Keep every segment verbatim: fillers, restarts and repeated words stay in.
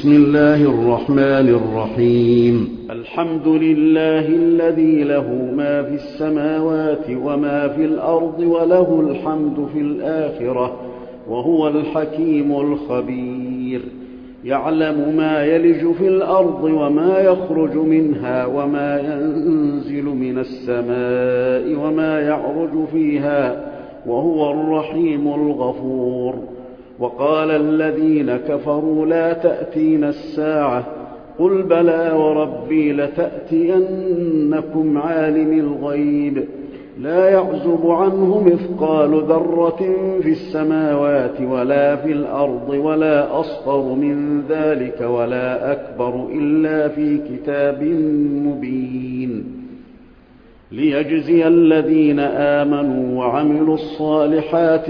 بسم الله الرحمن الرحيم. الحمد لله الذي له ما في السماوات وما في الأرض وله الحمد في الآخرة وهو الحكيم الخبير. يعلم ما يلج في الأرض وما يخرج منها وما ينزل من السماء وما يعرج فيها وهو الرحيم الغفور. وقال الذين كفروا لا تأتينا الساعة قل بلى وربي لتأتينكم عالم الغيب لا يعزب عنه مثقال ذرة في السماوات ولا في الأرض ولا أصغر من ذلك ولا أكبر إلا في كتاب مبين ليجزي الذين آمنوا وعملوا الصالحات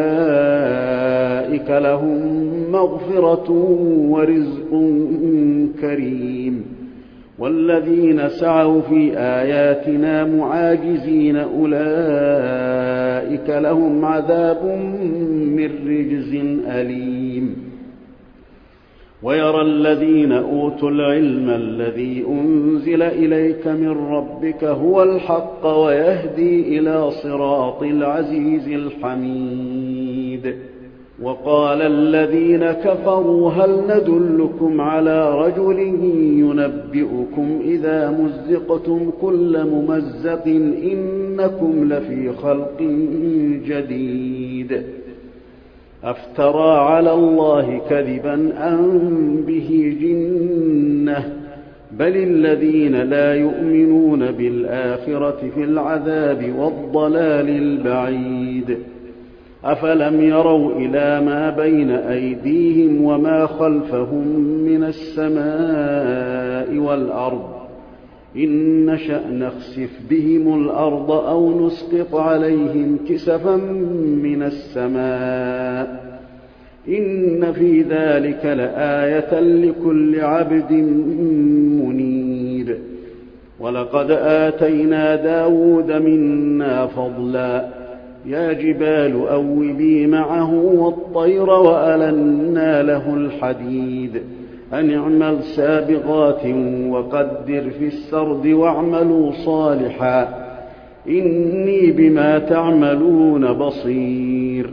أولئك لهم مغفرة ورزق كريم. والذين سعوا في آياتنا معاجزين أولئك لهم عذاب من رجز أليم. ويرى الذين أوتوا العلم الذي أنزل إليك من ربك هو الحق ويهدي إلى صراط العزيز الحميد. وقال الذين كفروا هل ندلكم على رجل ينبئكم إذا مزقتم كل ممزق إنكم لفي خلق جديد أفترى على الله كذبا أم به جنة بل الذين لا يؤمنون بالآخرة في العذاب والضلال البعيد. أفلم يروا إلى ما بين أيديهم وما خلفهم من السماء والأرض إن نشأ نخسف بهم الأرض أو نسقط عليهم كسفا من السماء إن في ذلك لآية لكل عبد منيب. ولقد آتينا داود منا فضلا يا جبال أوبي معه والطير وألنا له الحديد أن اعمل سابغات وقدر في السرد واعملوا صالحا إني بما تعملون بصير.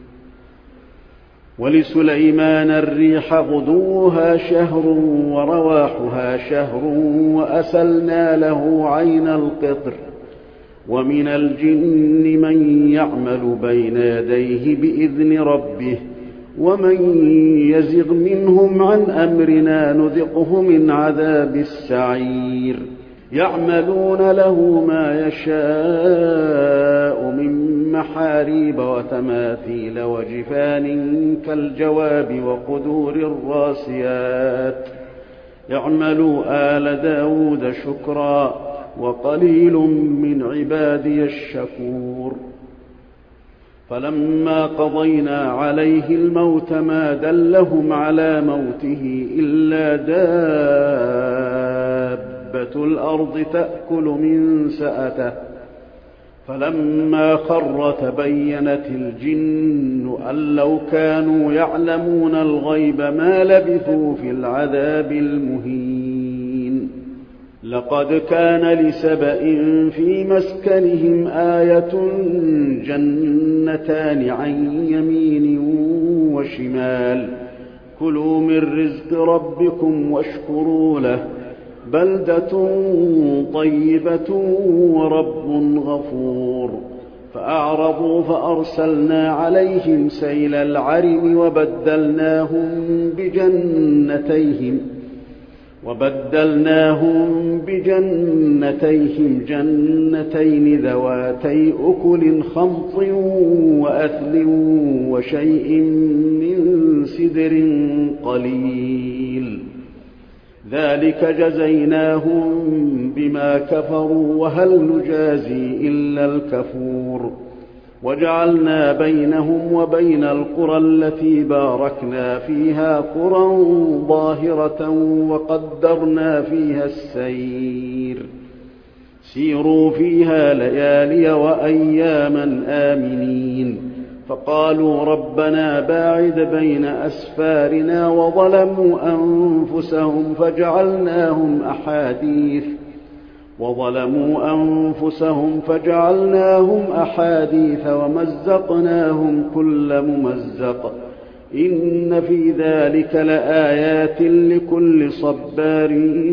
ولسليمان الريح غدوها شهر ورواحها شهر وأسلنا له عين القطر ومن الجن من يعمل بين يديه بإذن ربه ومن يزغ منهم عن أمرنا نذقه من عذاب السعير. يعملون له ما يشاء من محاريب وتماثيل وجفان كالجواب وقدور الراسيات اعملوا آل داود شكرا وقليل من عبادي الشكور. فلما قضينا عليه الموت ما دلهم على موته إلا دابة الأرض تأكل من سأته فلما خر تبينت الجن أن لو كانوا يعلمون الغيب ما لبثوا في العذاب المهين. لقد كان لسبإ في مسكنهم آية جنتان عن يمين وشمال كلوا من رزق ربكم واشكروا له بلدة طيبة ورب غفور. فأعرضوا فأرسلنا عليهم سيل العرم وبدلناهم بجنتيهم وبدلناهم بجنتيهم جنتين ذواتي أكل خمط وأثل وشيء من سدر قليل ذلك جزيناهم بما كفروا وهل نجازي إلا الكفور. وجعلنا بينهم وبين القرى التي باركنا فيها قرى ظاهرة وقدرنا فيها السير سيروا فيها ليالي وأياما آمنين فقالوا ربنا باعد بين أسفارنا وظلموا أنفسهم فجعلناهم أحاديث وظلموا أنفسهم فجعلناهم أحاديث ومزقناهم كل ممزق إن في ذلك لآيات لكل صبار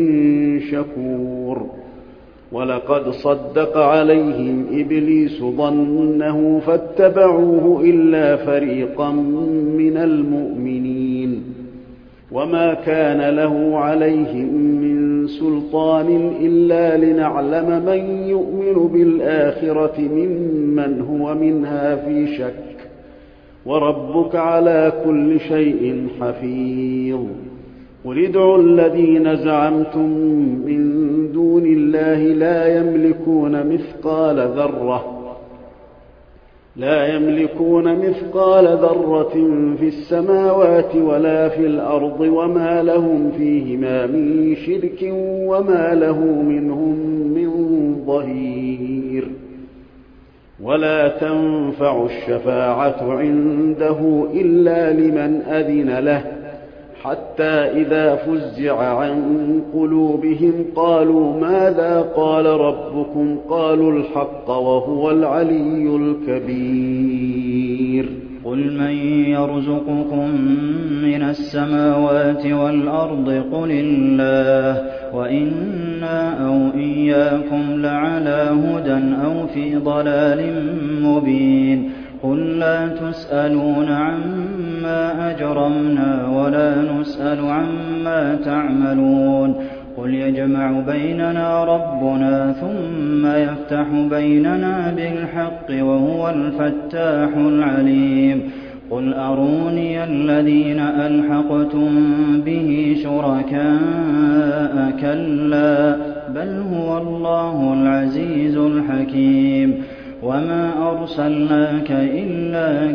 شكور ولقد صدق عليهم إبليس ظنه فاتبعوه إلا فريقا من المؤمنين وما كان له عليهم من سلطان إلا لنعلم من يؤمن بالآخرة ممن هو منها في شك وربك على كل شيء حفيظ قل ادعوا الذين زعمتم من دون الله لا يملكون مثقال ذرة لا يملكون مثقال ذرة في السماوات ولا في الأرض وما لهم فيهما من شرك وما له منهم من ظهير ولا تنفع الشفاعة عنده إلا لمن أذن له حتى إذا فزع عن قلوبهم قالوا ماذا قال ربكم قالوا الحق وهو العلي الكبير قل من يرزقكم من السماوات والأرض قل الله وإنا أو إياكم لعلى هدى أو في ضلال مبين قل لا تسألون عما أجرمنا ولا نسأل عما تعملون قل يجمع بيننا ربنا ثم يفتح بيننا بالحق وهو الفتاح العليم قل أروني الذين ألحقتم به شركاء كلا بل هو الله العزيز الحكيم وما أرسلناك إلا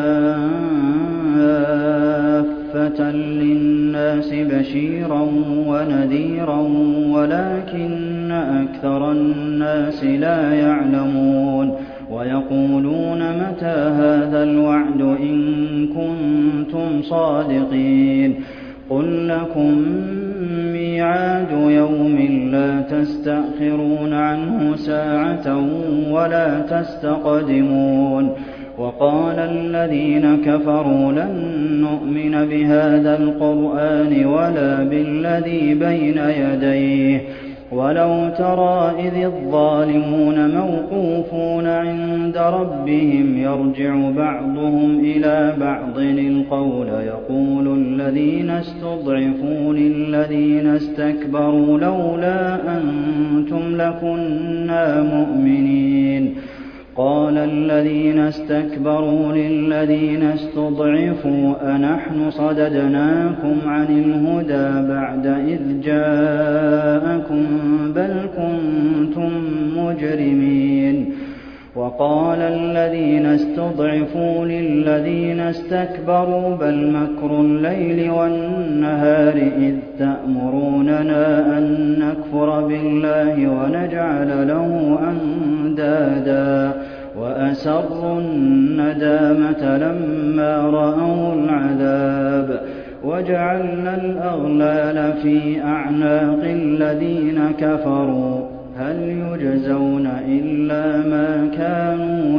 كافة للناس بشيرا ونذيرا ولكن أكثر الناس لا يعلمون ويقولون متى هذا الوعد إن كنتم صادقين قل لكم ميعاد يوم لا تستأخرون عنه ساعة ولا تستقدمون وقال الذين كفروا لن نؤمن بهذا القرآن ولا بالذي بين يديه ولو ترى إذ الظالمون موقوفون عند ربهم يرجع بعضهم إلى بعض القول يقول الذين استضعفوا للذين استكبروا لولا أنتم لكنا مؤمنين قال الذين استكبروا للذين استضعفوا أنحن صددناكم عن الهدى بعد إذ جاءكم بل كنتم مجرمين وقال الذين استضعفوا للذين استكبروا بل مكر الليل والنهار إذ تأمروننا أن نكفر بالله ونجعل له أندادا وأسروا الندامة لما رأوا العذاب وجعلنا الأغلال في أعناق الذين كفروا هل يجزون إلا ما كانوا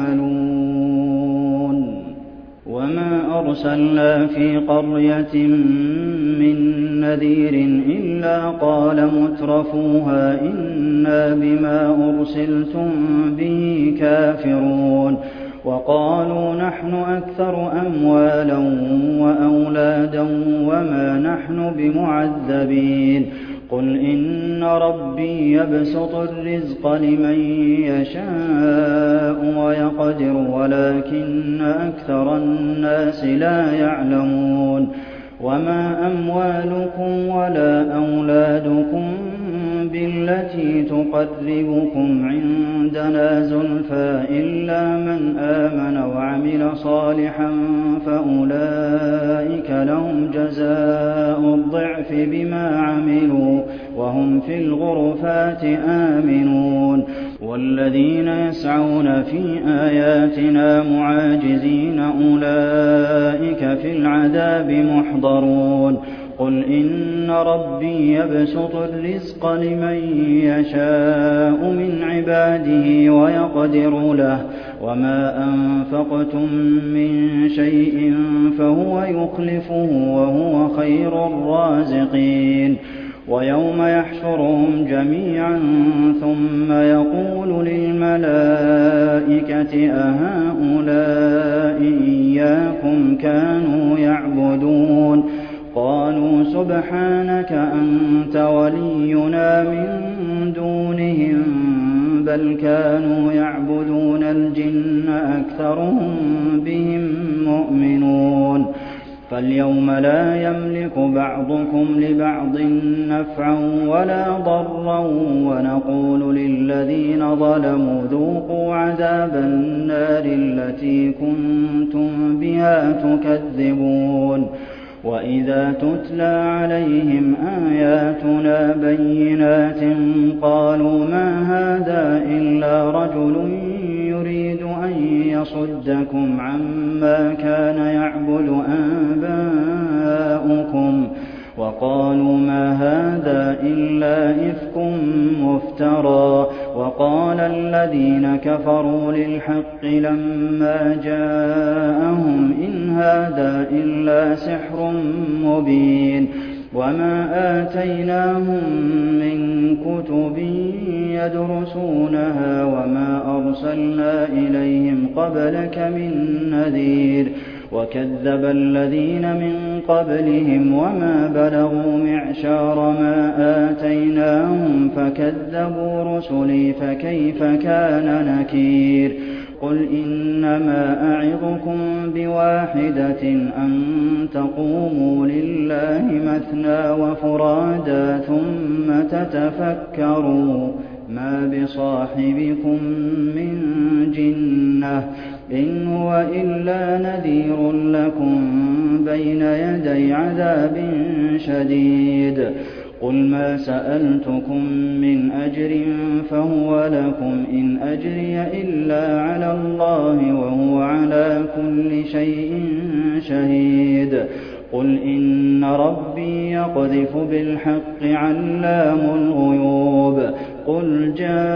يعملون وما أرسلنا في قرية من نذير إلا قال مترفوها إنا بما أرسلتم به كافرون وقالوا نحن أكثر أموالا وأولادا وما نحن بمعذبين قل إن ربي يبسط الرزق لمن يشاء ويقدر ولكن أكثر الناس لا يعلمون وما أموالكم ولا أولادكم بالتي تقربكم عندنا زلفى إلا من آمن وعمل صالحا فأولئك لهم جزاء الضعف بما عملوا وهم في الغرفات آمنون والذين يسعون في آياتنا معاجزين أولئك في العذاب محضرون قل إن ربي يبسط الرزق لمن يشاء من عباده ويقدر له وما أنفقتم من شيء فهو يخلفه وهو خير الرازقين ويوم يحشرهم جميعا ثم يقول للملائكة أهؤلاء إياكم كانوا يعبدون قالوا سبحانك أنت ولينا من دونهم بل كانوا يعبدون الجن أكثرهم بهم مؤمنون فاليوم لا يملك بعضكم لبعض نفعا ولا ضرا ونقول للذين ظلموا ذوقوا عذاب النار التي كنتم بها تكذبون وإذا تتلى عليهم آياتنا بينات قالوا ما هذا إلا رجل يريد أن يصدكم عما كان يعبد آباؤكم وقالوا ما هذا إلا إفك مفترى وقال الذين كفروا للحق لما جاءهم إن هذا إلا سحر مبين وما آتيناهم من كتب يدرسونها وما أرسلنا إليهم قبلك من نذير وكذب الذين من قبلهم وما بلغوا معشار ما آتيناهم فكذبوا رسلي فكيف كان نكير قل إنما أعظكم بواحدة أن تقوموا لله مثنى وفرادا ثم تتفكروا ما بصاحبكم من جنة إن هو إلا نذير لكم بين يدي عذاب شديد قل ما سألتكم من أجر فهو لكم إن أجري إلا على الله وهو على كل شيء شهيد قل إن ربي يقذف بالحق علام الغيوب قل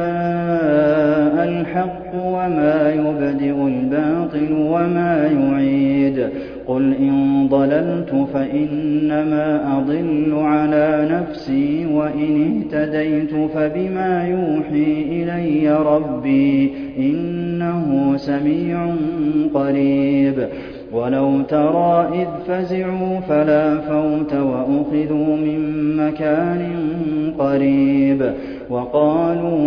جاء الحق وما يبدئ الباطل وما يعيد قل إن ضللت فإنما أضل على نفسي وإن اهتديت فبما يوحي إلي ربي إنه سميع قريب ولو ترى إذ فزعوا فلا فوت وأخذوا من مكان قريب وقالوا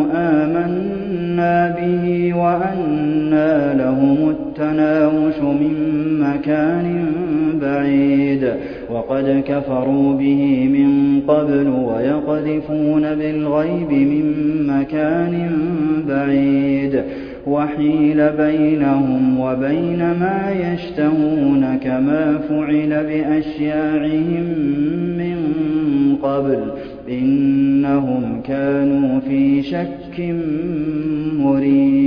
آمنا به وأنى لهم التناوش من مكان بعيد وقد كفروا به من قبل ويقذفون بالغيب من مكان بعيد وحيل بينهم وبين ما يشتهون كما فعل بأشياعهم من قبل إنهم كانوا في شك مريب